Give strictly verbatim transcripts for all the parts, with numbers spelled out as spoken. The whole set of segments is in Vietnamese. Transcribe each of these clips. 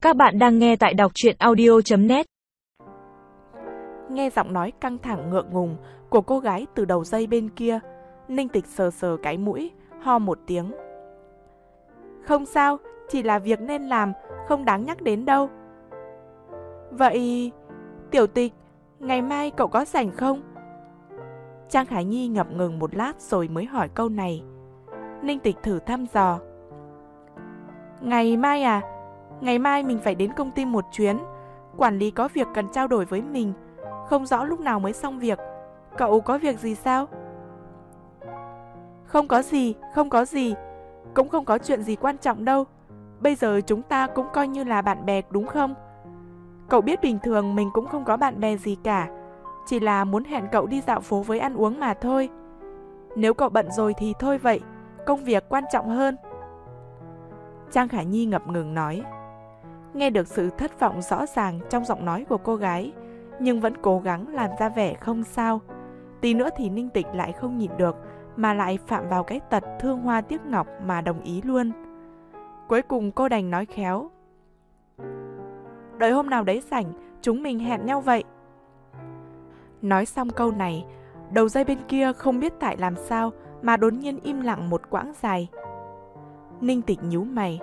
Các bạn đang nghe tại đọc truyện audio chấm net. Nghe giọng nói căng thẳng ngượng ngùng của cô gái từ đầu dây bên kia, Ninh Tịch sờ sờ cái mũi, ho một tiếng. Không sao, chỉ là việc nên làm, không đáng nhắc đến đâu. Vậy, Tiểu Tịch, ngày mai cậu có rảnh không? Trang Khải Nhi ngập ngừng một lát rồi mới hỏi câu này. Ninh Tịch thử thăm dò. Ngày mai à? Ngày mai mình phải đến công ty một chuyến. Quản lý có việc cần trao đổi với mình. Không rõ lúc nào mới xong việc. Cậu có việc gì sao? Không có gì, không có gì. Cũng không có chuyện gì quan trọng đâu. Bây giờ chúng ta cũng coi như là bạn bè đúng không? Cậu biết bình thường mình cũng không có bạn bè gì cả. Chỉ là muốn hẹn cậu đi dạo phố với ăn uống mà thôi. Nếu cậu bận rồi thì thôi vậy. Công việc quan trọng hơn. Trang Khải Nhi ngập ngừng nói. Nghe được sự thất vọng rõ ràng trong giọng nói của cô gái, nhưng vẫn cố gắng làm ra vẻ không sao. Tí nữa thì Ninh Tịch lại không nhịn được, mà lại phạm vào cái tật thương hoa tiếc ngọc mà đồng ý luôn. Cuối cùng cô đành nói khéo. Đợi hôm nào đấy rảnh, chúng mình hẹn nhau vậy. Nói xong câu này, đầu dây bên kia không biết tại làm sao mà đột nhiên im lặng một quãng dài. Ninh Tịch nhíu mày.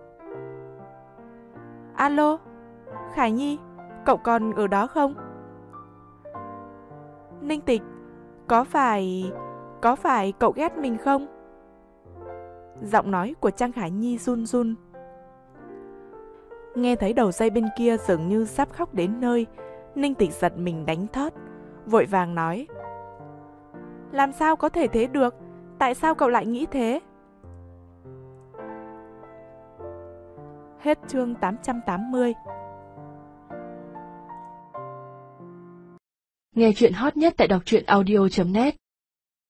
Alo, Khải Nhi, cậu còn ở đó không? Ninh Tịch, có phải... có phải cậu ghét mình không? Giọng nói của Trang Khải Nhi run run. Nghe thấy đầu dây bên kia dường như sắp khóc đến nơi, Ninh Tịch giật mình đánh thót, vội vàng nói. Làm sao có thể thế được? Tại sao cậu lại nghĩ thế? Hết chương tám trăm tám mươi. Nghe chuyện hot nhất tại đọc truyện audio chấm net.